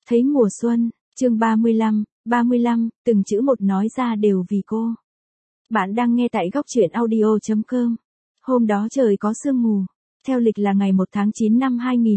Thấy mùa xuân, chương 35, từng chữ một nói ra đều vì cô. Bạn đang nghe tại góc truyện audio.com. Hôm đó trời có sương mù, theo lịch là ngày 1 tháng 9 năm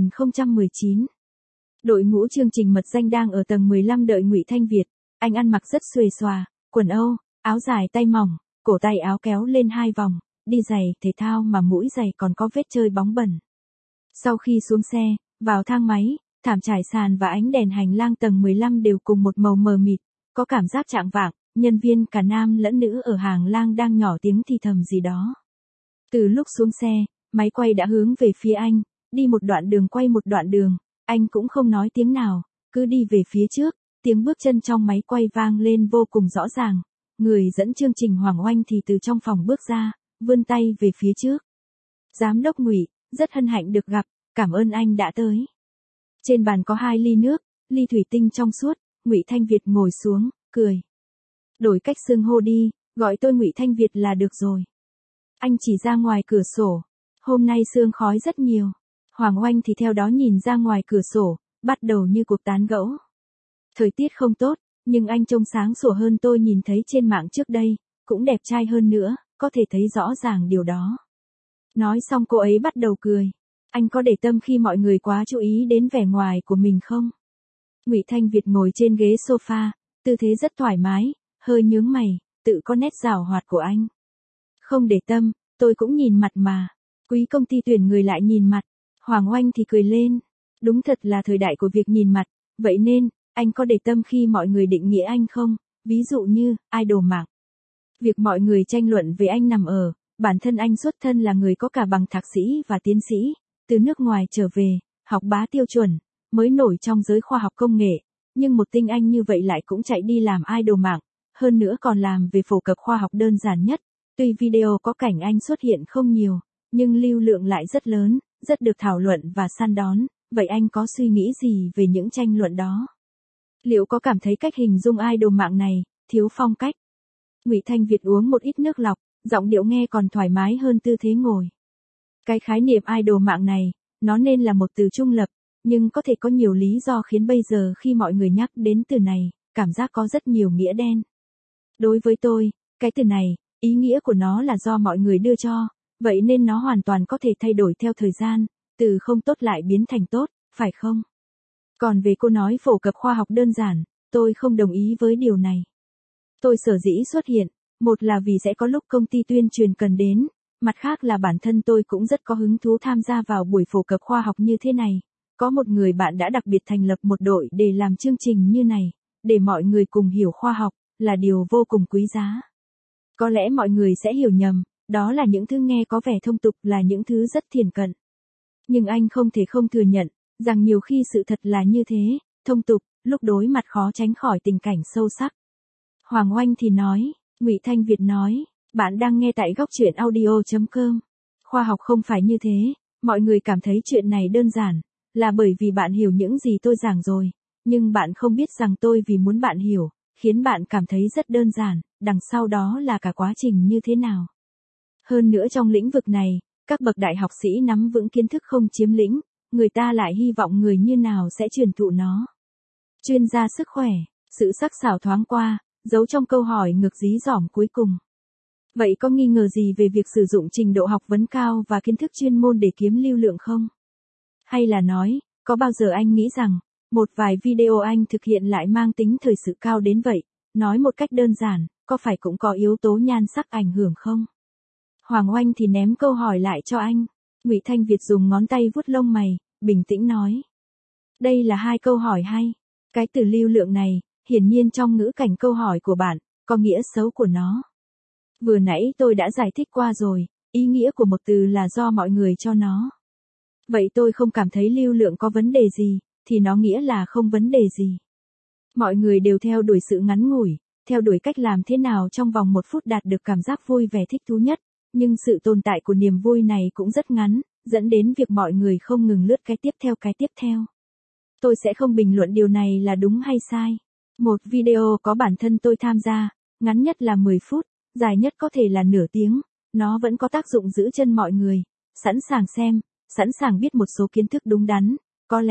2019. Đội ngũ chương trình mật danh đang ở tầng 15 đợi Ngụy Thanh Việt. Anh ăn mặc rất xuề xòa, quần Âu, áo dài tay mỏng, cổ tay áo kéo lên 2 vòng, đi giày thể thao mà mũi giày còn có vết chơi bóng bẩn. Sau khi xuống xe, vào thang máy, thảm trải sàn và ánh đèn hành lang tầng 15 đều cùng một màu mờ mịt, có cảm giác chạng vạng, nhân viên cả nam lẫn nữ ở hàng lang đang nhỏ tiếng thì thầm gì đó. Từ lúc xuống xe, máy quay đã hướng về phía anh, đi một đoạn đường quay một đoạn đường, anh cũng không nói tiếng nào, cứ đi về phía trước, tiếng bước chân trong máy quay vang lên vô cùng rõ ràng. Người dẫn chương trình Hoàng Oanh thì từ trong phòng bước ra, vươn tay về phía trước. Giám đốc Ngụy, rất hân hạnh được gặp, cảm ơn anh đã tới. Trên bàn có 2 ly nước, ly thủy tinh trong suốt, Ngụy Thanh Việt ngồi xuống, cười. Đổi cách xưng hô đi, gọi tôi Ngụy Thanh Việt là được rồi. Anh chỉ ra ngoài cửa sổ, hôm nay sương khói rất nhiều. Hoàng Oanh thì theo đó nhìn ra ngoài cửa sổ, bắt đầu như cuộc tán gẫu. Thời tiết không tốt, nhưng anh trông sáng sủa hơn tôi nhìn thấy trên mạng trước đây, cũng đẹp trai hơn nữa, có thể thấy rõ ràng điều đó. Nói xong cô ấy bắt đầu cười. Anh có để tâm khi mọi người quá chú ý đến vẻ ngoài của mình không? Ngụy Thanh Việt ngồi trên ghế sofa, tư thế rất thoải mái, hơi nhướng mày, tự có nét giảo hoạt của anh. Không để tâm, tôi cũng nhìn mặt mà. Quý công ty tuyển người lại nhìn mặt. Hoàng Oanh thì cười lên. Đúng thật là thời đại của việc nhìn mặt, vậy nên, anh có để tâm khi mọi người định nghĩa anh không? Ví dụ như, idol mạng. Việc mọi người tranh luận về anh nằm ở, bản thân anh xuất thân là người có cả bằng thạc sĩ và tiến sĩ, từ nước ngoài trở về, học bá tiêu chuẩn, mới nổi trong giới khoa học công nghệ, nhưng một tinh anh như vậy lại cũng chạy đi làm idol mạng, hơn nữa còn làm về phổ cập khoa học đơn giản nhất. Tuy video có cảnh anh xuất hiện không nhiều, nhưng lưu lượng lại rất lớn, rất được thảo luận và săn đón, vậy anh có suy nghĩ gì về những tranh luận đó? Liệu có cảm thấy cách hình dung idol mạng này, thiếu phong cách? Ngụy Thanh Việt uống một ít nước lọc, giọng điệu nghe còn thoải mái hơn tư thế ngồi. Cái khái niệm idol mạng này, nó nên là một từ trung lập, nhưng có thể có nhiều lý do khiến bây giờ khi mọi người nhắc đến từ này, cảm giác có rất nhiều nghĩa đen. Đối với tôi, cái từ này, ý nghĩa của nó là do mọi người đưa cho, vậy nên nó hoàn toàn có thể thay đổi theo thời gian, từ không tốt lại biến thành tốt, phải không? Còn về cô nói phổ cập khoa học đơn giản, tôi không đồng ý với điều này. Tôi sở dĩ xuất hiện, một là vì sẽ có lúc công ty tuyên truyền cần đến, mặt khác là bản thân tôi cũng rất có hứng thú tham gia vào buổi phổ cập khoa học như thế này. Có một người bạn đã đặc biệt thành lập một đội để làm chương trình như này, để mọi người cùng hiểu khoa học, là điều vô cùng quý giá. Có lẽ mọi người sẽ hiểu nhầm, đó là những thứ nghe có vẻ thông tục là những thứ rất thiển cận. Nhưng anh không thể không thừa nhận, rằng nhiều khi sự thật là như thế, thông tục, lúc đối mặt khó tránh khỏi tình cảnh sâu sắc. Hoàng Oanh thì nói, Ngụy Thanh Việt nói, bạn đang nghe tại góc truyện audio.com. Khoa học không phải như thế, mọi người cảm thấy chuyện này đơn giản, là bởi vì bạn hiểu những gì tôi giảng rồi, nhưng bạn không biết rằng tôi vì muốn bạn hiểu, khiến bạn cảm thấy rất đơn giản, đằng sau đó là cả quá trình như thế nào. Hơn nữa trong lĩnh vực này, các bậc đại học sĩ nắm vững kiến thức không chiếm lĩnh, người ta lại hy vọng người như nào sẽ truyền thụ nó. Chuyên gia sức khỏe, sự sắc sảo thoáng qua, giấu trong câu hỏi ngược dí dỏm cuối cùng. Vậy có nghi ngờ gì về việc sử dụng trình độ học vấn cao và kiến thức chuyên môn để kiếm lưu lượng không? Hay là nói, có bao giờ anh nghĩ rằng, một vài video anh thực hiện lại mang tính thời sự cao đến vậy, nói một cách đơn giản, có phải cũng có yếu tố nhan sắc ảnh hưởng không? Hoàng Oanh thì ném câu hỏi lại cho anh. Ngụy Thanh Việt dùng ngón tay vuốt lông mày, bình tĩnh nói. Đây là 2 câu hỏi hay. Cái từ lưu lượng này, hiển nhiên trong ngữ cảnh câu hỏi của bạn, có nghĩa xấu của nó. Vừa nãy tôi đã giải thích qua rồi, ý nghĩa của một từ là do mọi người cho nó. Vậy tôi không cảm thấy lưu lượng có vấn đề gì, thì nó nghĩa là không vấn đề gì. Mọi người đều theo đuổi sự ngắn ngủi, theo đuổi cách làm thế nào trong vòng 1 phút đạt được cảm giác vui vẻ thích thú nhất, nhưng sự tồn tại của niềm vui này cũng rất ngắn, dẫn đến việc mọi người không ngừng lướt cái tiếp theo. Tôi sẽ không bình luận điều này là đúng hay sai. Một video có bản thân tôi tham gia, ngắn nhất là 10 phút, dài nhất có thể là nửa tiếng, nó vẫn có tác dụng giữ chân mọi người, sẵn sàng xem, sẵn sàng biết một số kiến thức đúng đắn, có lẽ,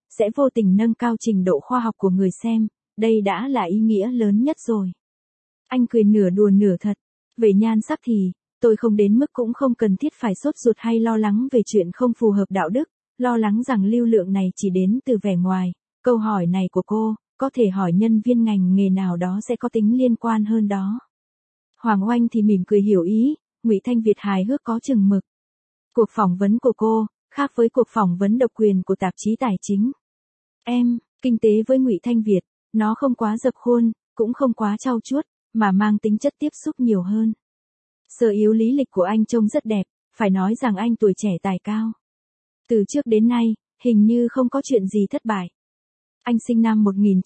sẽ vô tình nâng cao trình độ khoa học của người xem, đây đã là ý nghĩa lớn nhất rồi. Anh cười nửa đùa nửa thật. Về nhan sắc thì, tôi không đến mức cũng không cần thiết phải sốt ruột hay lo lắng về chuyện không phù hợp đạo đức, lo lắng rằng lưu lượng này chỉ đến từ vẻ ngoài. Câu hỏi này của cô, có thể hỏi nhân viên ngành nghề nào đó sẽ có tính liên quan hơn đó. Hoàng Oanh thì mỉm cười hiểu ý, Ngụy Thanh Việt hài hước có chừng mực. Cuộc phỏng vấn của cô, khác với cuộc phỏng vấn độc quyền của tạp chí tài chính. Kinh tế với Ngụy Thanh Việt, nó không quá dập khuôn, cũng không quá trau chuốt, mà mang tính chất tiếp xúc nhiều hơn. Sở yếu lý lịch của anh trông rất đẹp, phải nói rằng anh tuổi trẻ tài cao. Từ trước đến nay, hình như không có chuyện gì thất bại. Anh sinh năm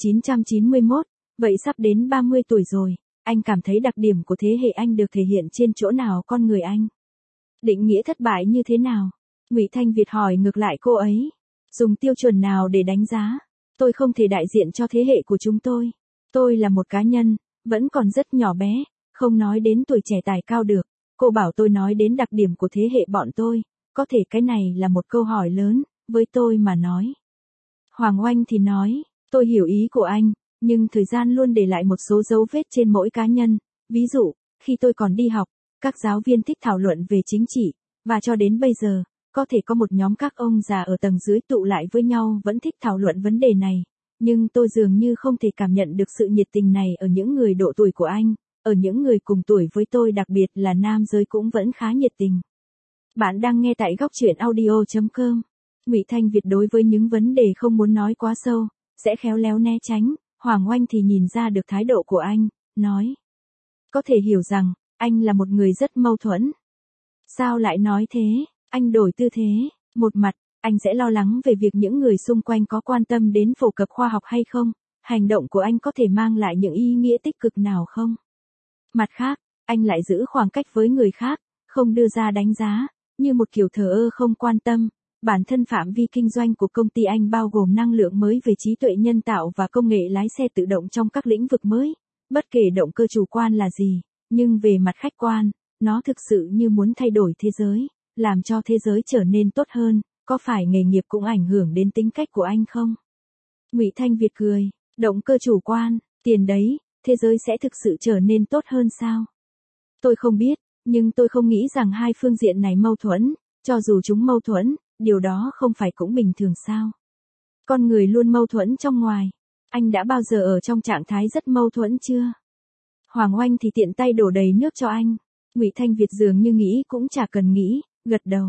1991, vậy sắp đến 30 tuổi rồi, anh cảm thấy đặc điểm của thế hệ anh được thể hiện trên chỗ nào con người anh? Định nghĩa thất bại như thế nào? Ngụy Thanh Việt hỏi ngược lại cô ấy. Dùng tiêu chuẩn nào để đánh giá? Tôi không thể đại diện cho thế hệ của chúng tôi. Tôi là một cá nhân, vẫn còn rất nhỏ bé, không nói đến tuổi trẻ tài cao được. Cô bảo tôi nói đến đặc điểm của thế hệ bọn tôi, có thể cái này là một câu hỏi lớn, với tôi mà nói. Hoàng Oanh thì nói, tôi hiểu ý của anh, nhưng thời gian luôn để lại một số dấu vết trên mỗi cá nhân. Ví dụ, khi tôi còn đi học, các giáo viên thích thảo luận về chính trị, và cho đến bây giờ, có thể có một nhóm các ông già ở tầng dưới tụ lại với nhau vẫn thích thảo luận vấn đề này. Nhưng tôi dường như không thể cảm nhận được sự nhiệt tình này ở những người độ tuổi của anh, ở những người cùng tuổi với tôi đặc biệt là nam giới cũng vẫn khá nhiệt tình. Bạn đang nghe tại góc truyện audio.com. Ngụy Thanh Việt đối với những vấn đề không muốn nói quá sâu, sẽ khéo léo né tránh, Hoàng Oanh thì nhìn ra được thái độ của anh, nói. Có thể hiểu rằng, anh là một người rất mâu thuẫn. Sao lại nói thế? Anh đổi tư thế, một mặt, anh sẽ lo lắng về việc những người xung quanh có quan tâm đến phổ cập khoa học hay không, hành động của anh có thể mang lại những ý nghĩa tích cực nào không. Mặt khác, anh lại giữ khoảng cách với người khác, không đưa ra đánh giá, như một kiểu thờ ơ không quan tâm. Bản thân phạm vi kinh doanh của công ty anh bao gồm năng lượng mới về trí tuệ nhân tạo và công nghệ lái xe tự động trong các lĩnh vực mới. Bất kể động cơ chủ quan là gì, nhưng về mặt khách quan, nó thực sự như muốn thay đổi thế giới, làm cho thế giới trở nên tốt hơn. Có phải nghề nghiệp cũng ảnh hưởng đến tính cách của anh không? Ngụy Thanh Việt cười, động cơ chủ quan, tiền đấy, thế giới sẽ thực sự trở nên tốt hơn sao? Tôi không biết, nhưng tôi không nghĩ rằng hai phương diện này mâu thuẫn, cho dù chúng mâu thuẫn, điều đó không phải cũng bình thường sao? Con người luôn mâu thuẫn trong ngoài, anh đã bao giờ ở trong trạng thái rất mâu thuẫn chưa? Hoàng Oanh thì tiện tay đổ đầy nước cho anh, Ngụy Thanh Việt dường như nghĩ cũng chả cần nghĩ, gật đầu.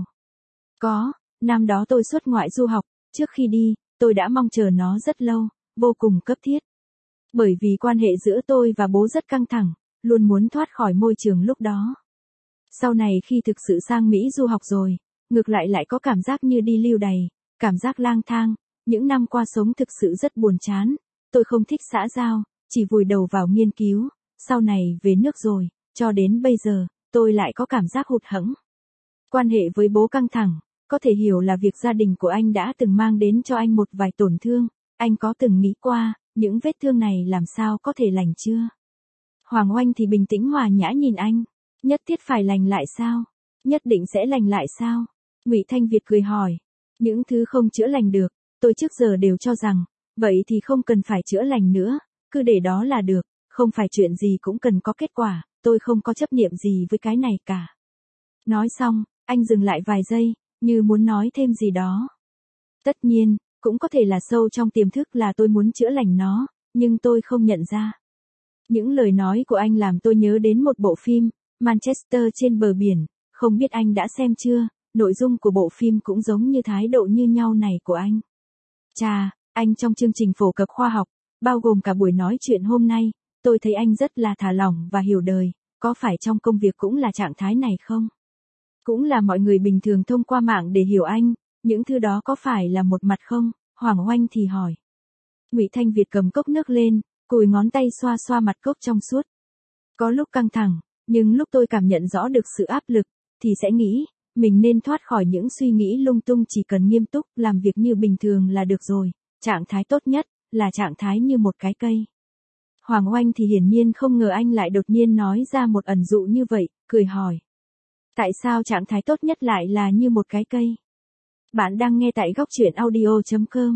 Có. Năm đó tôi xuất ngoại du học, trước khi đi, tôi đã mong chờ nó rất lâu, vô cùng cấp thiết. Bởi vì quan hệ giữa tôi và bố rất căng thẳng, luôn muốn thoát khỏi môi trường lúc đó. Sau này khi thực sự sang Mỹ du học rồi, ngược lại có cảm giác như đi lưu đày, cảm giác lang thang, những năm qua sống thực sự rất buồn chán, tôi không thích xã giao, chỉ vùi đầu vào nghiên cứu, sau này về nước rồi, cho đến bây giờ, tôi lại có cảm giác hụt hẫng. Quan hệ với bố căng thẳng. Có thể hiểu là việc gia đình của anh đã từng mang đến cho anh một vài tổn thương, anh có từng nghĩ qua, những vết thương này làm sao có thể lành chưa? Hoàng Oanh thì bình tĩnh hòa nhã nhìn anh, nhất thiết phải lành lại sao? Nhất định sẽ lành lại sao? Ngụy Thanh Việt cười hỏi, những thứ không chữa lành được, tôi trước giờ đều cho rằng, vậy thì không cần phải chữa lành nữa, cứ để đó là được, không phải chuyện gì cũng cần có kết quả, tôi không có chấp niệm gì với cái này cả. Nói xong, anh dừng lại vài giây, như muốn nói thêm gì đó. Tất nhiên, cũng có thể là sâu trong tiềm thức là tôi muốn chữa lành nó, nhưng tôi không nhận ra. Những lời nói của anh làm tôi nhớ đến một bộ phim, Manchester trên bờ biển, không biết anh đã xem chưa, nội dung của bộ phim cũng giống như thái độ như nhau này của anh. Chà, anh trong chương trình phổ cập khoa học, bao gồm cả buổi nói chuyện hôm nay, tôi thấy anh rất là thả lỏng và hiểu đời, có phải trong công việc cũng là trạng thái này không? Cũng là mọi người bình thường thông qua mạng để hiểu anh, những thứ đó có phải là một mặt không? Hoàng Oanh thì hỏi. Ngụy Thanh Việt cầm cốc nước lên, cùi ngón tay xoa xoa mặt cốc trong suốt. Có lúc căng thẳng, nhưng lúc tôi cảm nhận rõ được sự áp lực, thì sẽ nghĩ, mình nên thoát khỏi những suy nghĩ lung tung, chỉ cần nghiêm túc, làm việc như bình thường là được rồi. Trạng thái tốt nhất, là trạng thái như một cái cây. Hoàng Oanh thì hiển nhiên không ngờ anh lại đột nhiên nói ra một ẩn dụ như vậy, cười hỏi. Tại sao trạng thái tốt nhất lại là như một cái cây? Bạn đang nghe tại góc truyện audio.com.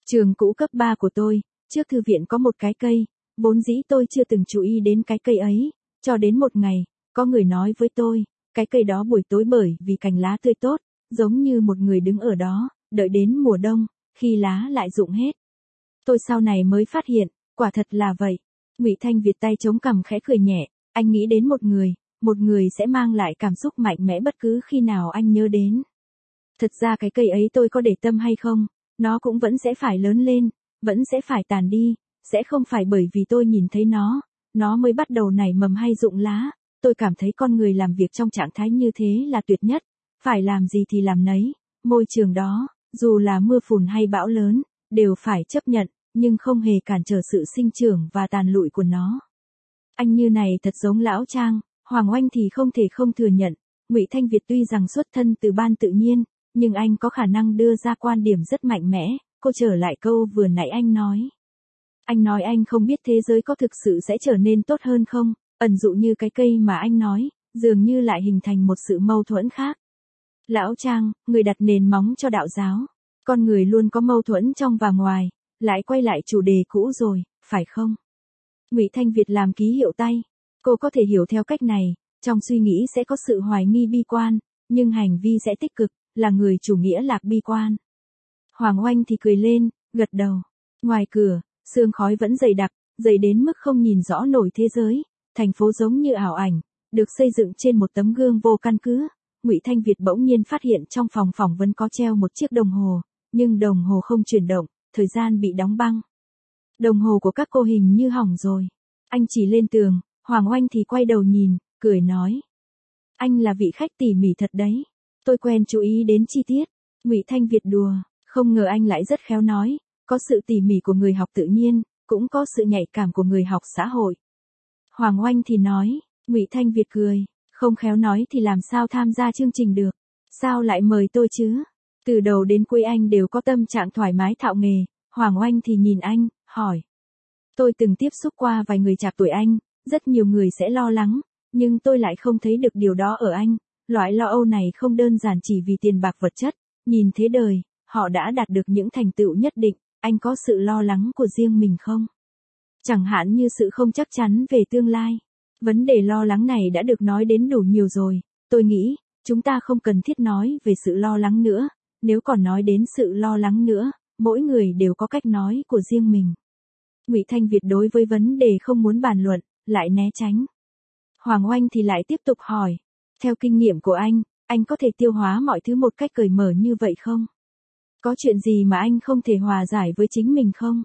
Trường cũ cấp 3 của tôi, trước thư viện có một cái cây, vốn dĩ tôi chưa từng chú ý đến cái cây ấy, cho đến một ngày, có người nói với tôi, cái cây đó buổi tối bởi vì cành lá tươi tốt, giống như một người đứng ở đó, đợi đến mùa đông, khi lá lại rụng hết. Tôi sau này mới phát hiện, quả thật là vậy. Ngụy Thanh Việt tay chống cằm khẽ cười nhẹ, anh nghĩ đến một người sẽ mang lại cảm xúc mạnh mẽ bất cứ khi nào anh nhớ đến. Thật ra cái cây ấy tôi có để tâm hay không, nó cũng vẫn sẽ phải lớn lên, vẫn sẽ phải tàn đi, sẽ không phải bởi vì tôi nhìn thấy nó mới bắt đầu nảy mầm hay rụng lá. Tôi cảm thấy con người làm việc trong trạng thái như thế là tuyệt nhất, phải làm gì thì làm nấy, môi trường đó, dù là mưa phùn hay bão lớn, đều phải chấp nhận, nhưng không hề cản trở sự sinh trưởng và tàn lụi của nó. Anh như này thật giống lão Trang, Hoàng Oanh thì không thể không thừa nhận, Ngụy Thanh Việt tuy rằng xuất thân từ ban tự nhiên, nhưng anh có khả năng đưa ra quan điểm rất mạnh mẽ. Cô trở lại câu vừa nãy anh nói. Anh nói anh không biết thế giới có thực sự sẽ trở nên tốt hơn không, ẩn dụ như cái cây mà anh nói, dường như lại hình thành một sự mâu thuẫn khác. Lão Trang, người đặt nền móng cho đạo giáo. Con người luôn có mâu thuẫn trong và ngoài, lại quay lại chủ đề cũ rồi, phải không? Ngụy Thanh Việt làm ký hiệu tay. Cô có thể hiểu theo cách này, trong suy nghĩ sẽ có sự hoài nghi bi quan, nhưng hành vi sẽ tích cực, là người chủ nghĩa lạc bi quan. Hoàng Oanh thì cười lên, gật đầu. Ngoài cửa, sương khói vẫn dày đặc, dày đến mức không nhìn rõ nổi thế giới, thành phố giống như ảo ảnh, được xây dựng trên một tấm gương vô căn cứ. Ngụy Thanh Việt bỗng nhiên phát hiện trong phòng phỏng vấn có treo một chiếc đồng hồ, nhưng đồng hồ không chuyển động, thời gian bị đóng băng. Đồng hồ của các cô hình như hỏng rồi. Anh chỉ lên tường, Hoàng Oanh thì quay đầu nhìn, cười nói. Anh là vị khách tỉ mỉ thật đấy. Tôi quen chú ý đến chi tiết. Ngụy Thanh Việt đùa, không ngờ anh lại rất khéo nói, có sự tỉ mỉ của người học tự nhiên, cũng có sự nhạy cảm của người học xã hội. Hoàng Oanh thì nói, Ngụy Thanh Việt cười, không khéo nói thì làm sao tham gia chương trình được, sao lại mời tôi chứ? Từ đầu đến cuối anh đều có tâm trạng thoải mái thạo nghề. Hoàng Oanh thì nhìn anh, hỏi. Tôi từng tiếp xúc qua vài người chạc tuổi anh, rất nhiều người sẽ lo lắng, nhưng tôi lại không thấy được điều đó ở anh. Loại lo âu này không đơn giản chỉ vì tiền bạc vật chất, nhìn thế đời, họ đã đạt được những thành tựu nhất định, anh có sự lo lắng của riêng mình không? Chẳng hạn như sự không chắc chắn về tương lai. Vấn đề lo lắng này đã được nói đến đủ nhiều rồi, tôi nghĩ, chúng ta không cần thiết nói về sự lo lắng nữa, nếu còn nói đến sự lo lắng nữa, mỗi người đều có cách nói của riêng mình. Ngụy Thanh Việt đối với vấn đề không muốn bàn luận, lại né tránh. Hoàng Oanh thì lại tiếp tục hỏi. Theo kinh nghiệm của anh có thể tiêu hóa mọi thứ một cách cởi mở như vậy không? Có chuyện gì mà anh không thể hòa giải với chính mình không?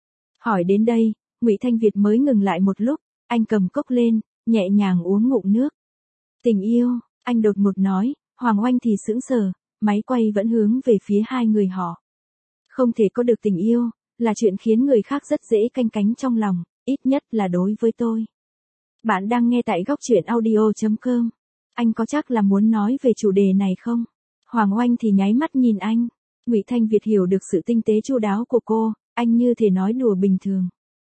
Hỏi đến đây, Ngụy Thanh Việt mới ngừng lại một lúc, anh cầm cốc lên, nhẹ nhàng uống ngụm nước. Tình yêu, anh đột ngột nói. Hoàng Oanh thì sững sờ, máy quay vẫn hướng về phía hai người họ. Không thể có được tình yêu, là chuyện khiến người khác rất dễ canh cánh trong lòng, ít nhất là đối với tôi. Bạn đang nghe tại góc truyện audio.com. Anh có chắc là muốn nói về chủ đề này không? Hoàng Oanh thì nháy mắt nhìn anh. Ngụy Thanh Việt hiểu được sự tinh tế chu đáo của cô, anh như thể nói đùa bình thường.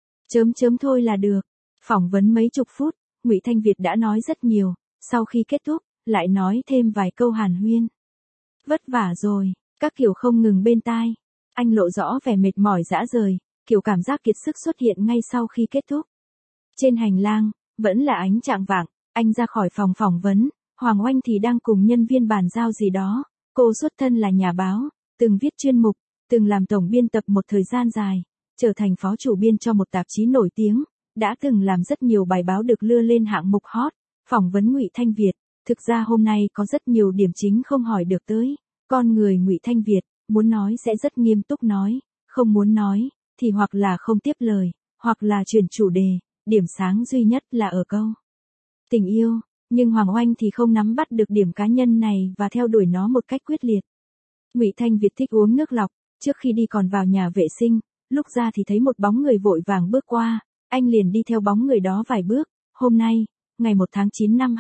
Thôi là được. Phỏng vấn mấy chục phút, Ngụy Thanh Việt đã nói rất nhiều, sau khi kết thúc, lại nói thêm vài câu hàn huyên. Vất vả rồi, các kiểu không ngừng bên tai. Anh lộ rõ vẻ mệt mỏi rã rời, kiểu cảm giác kiệt sức xuất hiện ngay sau khi kết thúc. Trên hành lang, vẫn là ánh chạng vạng, anh ra khỏi phòng phỏng vấn, Hoàng Oanh thì đang cùng nhân viên bàn giao gì đó. Cô xuất thân là nhà báo, từng viết chuyên mục, từng làm tổng biên tập một thời gian dài, trở thành phó chủ biên cho một tạp chí nổi tiếng, đã từng làm rất nhiều bài báo được đưa lên hạng mục hot. Phỏng vấn Ngụy Thanh Việt, thực ra hôm nay có rất nhiều điểm chính không hỏi được tới. Con người Ngụy Thanh Việt, muốn nói sẽ rất nghiêm túc nói, không muốn nói, thì hoặc là không tiếp lời, hoặc là chuyển chủ đề, điểm sáng duy nhất là ở câu tình yêu, nhưng Hoàng Oanh thì không nắm bắt được điểm cá nhân này và theo đuổi nó một cách quyết liệt. Ngụy Thanh Việt thích uống nước lọc, trước khi đi còn vào nhà vệ sinh, lúc ra thì thấy một bóng người vội vàng bước qua, anh liền đi theo bóng người đó vài bước. Hôm nay, ngày 1 tháng 9 năm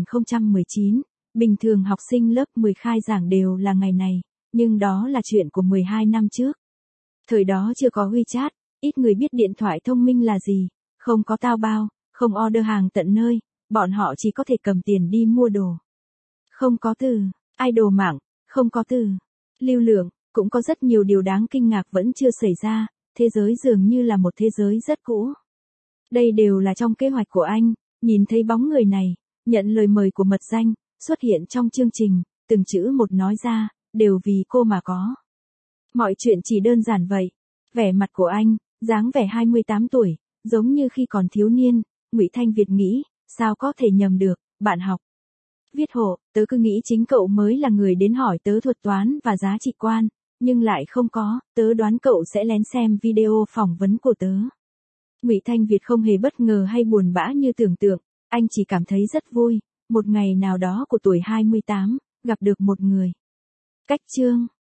2019, bình thường học sinh lớp 10 khai giảng đều là ngày này, nhưng đó là chuyện của 12 năm trước. Thời đó chưa có WeChat, ít người biết điện thoại thông minh là gì, không có Taobao, không order hàng tận nơi, bọn họ chỉ có thể cầm tiền đi mua đồ. Không có từ idol mạng, không có từ lưu lượng, cũng có rất nhiều điều đáng kinh ngạc vẫn chưa xảy ra, thế giới dường như là một thế giới rất cũ. Đây đều là trong kế hoạch của anh, nhìn thấy bóng người này, nhận lời mời của mật danh, xuất hiện trong chương trình, từng chữ một nói ra, đều vì cô mà có. Mọi chuyện chỉ đơn giản vậy. Vẻ mặt của anh, dáng vẻ 28 tuổi, giống như khi còn thiếu niên, Ngụy Thanh Việt nghĩ, sao có thể nhầm được, bạn học. Viết hộ, tớ cứ nghĩ chính cậu mới là người đến hỏi tớ thuật toán và giá trị quan, nhưng lại không có, tớ đoán cậu sẽ lén xem video phỏng vấn của tớ. Ngụy Thanh Việt không hề bất ngờ hay buồn bã như tưởng tượng, anh chỉ cảm thấy rất vui, một ngày nào đó của tuổi 28, gặp được một người. Cách chương